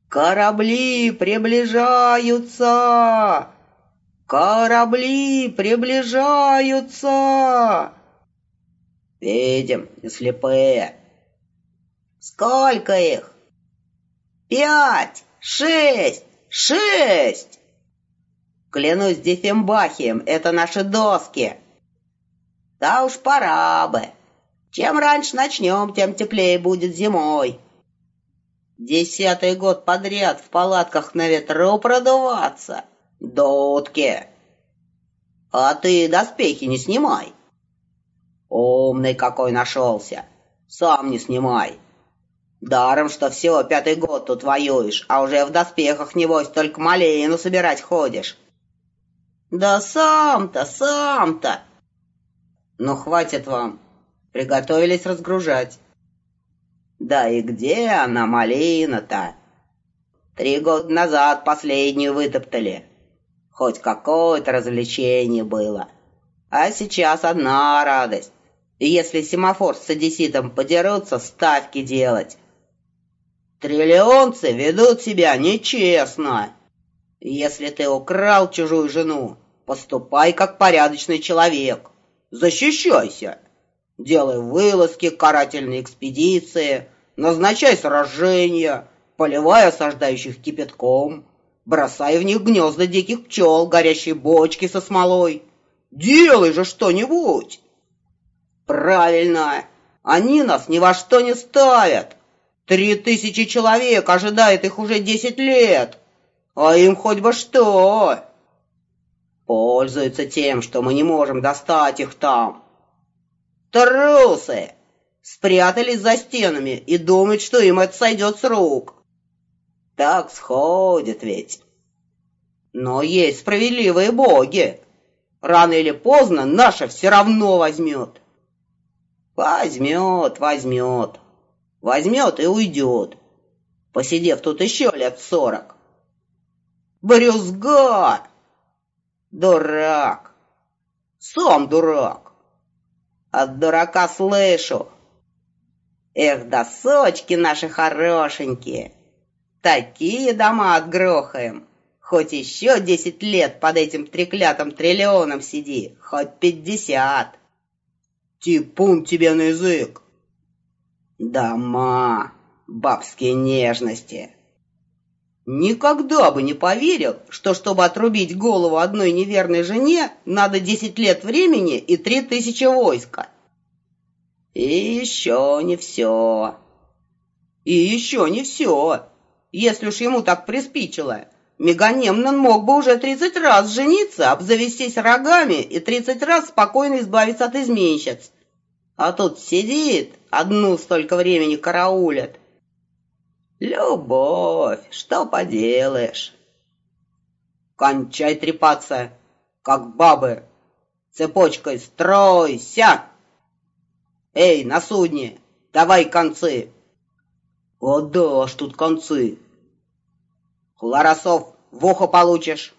Корабли приближаются! Корабли приближаются! Видим, не слепые. Сколько их? 5, 6, 6! Клянусь Диффенбахием, это наши доски. Да уж пора бы. Чем раньше начнем, тем теплее будет зимой. 10-й год подряд в палатках на ветру продуваться. Дудки. А ты доспехи не снимай. Умный какой нашелся. Сам не снимай. Даром, что всего 5-й год тут воюешь, а уже в доспехах, небось, только малину собирать ходишь. Да сам-то. Ну, хватит вам. Приготовились разгружать. Да и где она, малина-то? 3 года назад последнюю вытоптали. Хоть какое-то развлечение было. А сейчас одна радость. И если семафор с одесситом подерутся, ставки делать. Триллионцы ведут себя нечестно. Если ты украл чужую жену, поступай как порядочный человек. Защищайся. Делай вылазки, карательные экспедиции, назначай сражения, поливай осаждающих кипятком, бросай в них гнезда диких пчел, горящие бочки со смолой. Делай же что-нибудь. Правильно, они нас ни во что не ставят. 3000 человек ожидает их уже 10 лет, а им хоть бы что. Пользуются тем, что мы не можем достать их там. Трусы! Спрятались за стенами и думают, что им это сойдет с рук. Так сходит ведь. Но есть справедливые боги. Рано или поздно наша все равно возьмет. Возьмет. Возьмет и уйдет, посидев тут еще лет 40. Брюзга! Дурак! Сам дурак! От дурака слышу. Эх, досочки наши хорошенькие. Такие дома отгрохаем. Хоть еще 10 лет под этим треклятым триллионом сиди, хоть 50. Типун тебе на язык. Дома, бабские нежности. Никогда бы не поверил, что чтобы отрубить голову одной неверной жене, надо 10 лет времени и 3000 войска. И еще не все. Если уж ему так приспичило, Меганемнон мог бы уже 30 раз жениться, обзавестись рогами и 30 раз спокойно избавиться от изменщиц. А тут сидит, одну столько времени караулит. Любовь, что поделаешь? Кончай трепаться, как бабы. Цепочкой стройся. Эй, на судне, давай концы. О да, аж тут концы. Хлоросов, в ухо получишь.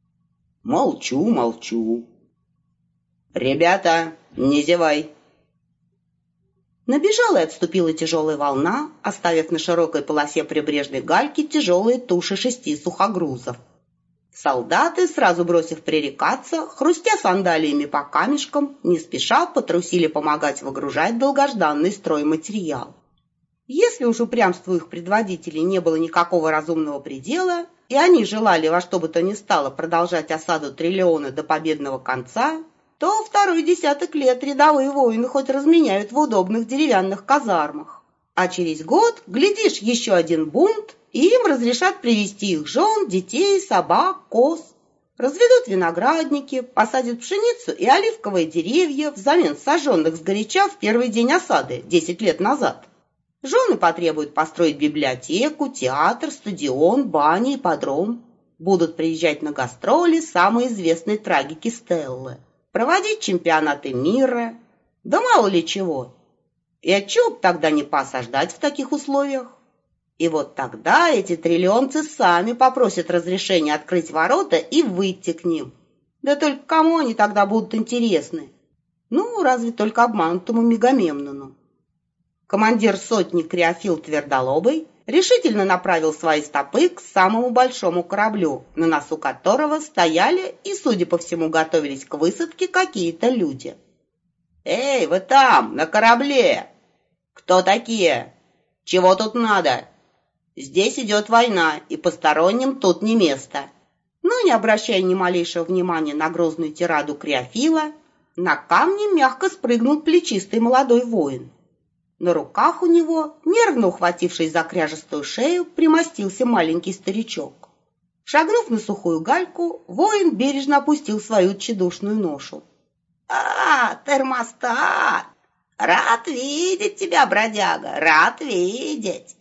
Молчу. Ребята, не зевай. Набежала и отступила тяжелая волна, оставив на широкой полосе прибрежной гальки тяжелые туши 6 сухогрузов. Солдаты, сразу бросив пререкаться, хрустя сандалиями по камешкам, не спеша потрусили помогать выгружать долгожданный стройматериал. Если уж упрямству их предводителей не было никакого разумного предела, и они желали во что бы то ни стало продолжать осаду триллиона до победного конца, то второй десяток лет рядовые воины хоть разменяют в удобных деревянных казармах. А через год, глядишь, еще один бунт, и им разрешат привести их жен, детей, собак, коз. Разведут виноградники, посадят пшеницу и оливковые деревья взамен сожженных сгоряча в первый день осады 10 лет назад. Жены потребуют построить библиотеку, театр, стадион, бани, ипподром. Будут приезжать на гастроли самые известные трагики Стеллы. Проводить чемпионаты мира, да мало ли чего. И отчего б тогда не поосаждать в таких условиях? И вот тогда эти триллионцы сами попросят разрешения открыть ворота и выйти к ним. Да только кому они тогда будут интересны? Ну, разве только обманутому Мегамемнону. Командир сотни Креофил Твердолобый решительно направил свои стопы к самому большому кораблю, на носу которого стояли и, судя по всему, готовились к высадке какие-то люди. «Эй, вы там, на корабле! Кто такие? Чего тут надо? Здесь идет война, и посторонним тут не место». Но, не обращая ни малейшего внимания на грозную тираду Криофила, на камни мягко спрыгнул плечистый молодой воин. На руках у него, нервно ухватившись за кряжестую шею, примостился маленький старичок. Шагнув на сухую гальку, воин бережно опустил свою тщедушную ношу. Термостат! Рад видеть тебя, бродяга, рад видеть!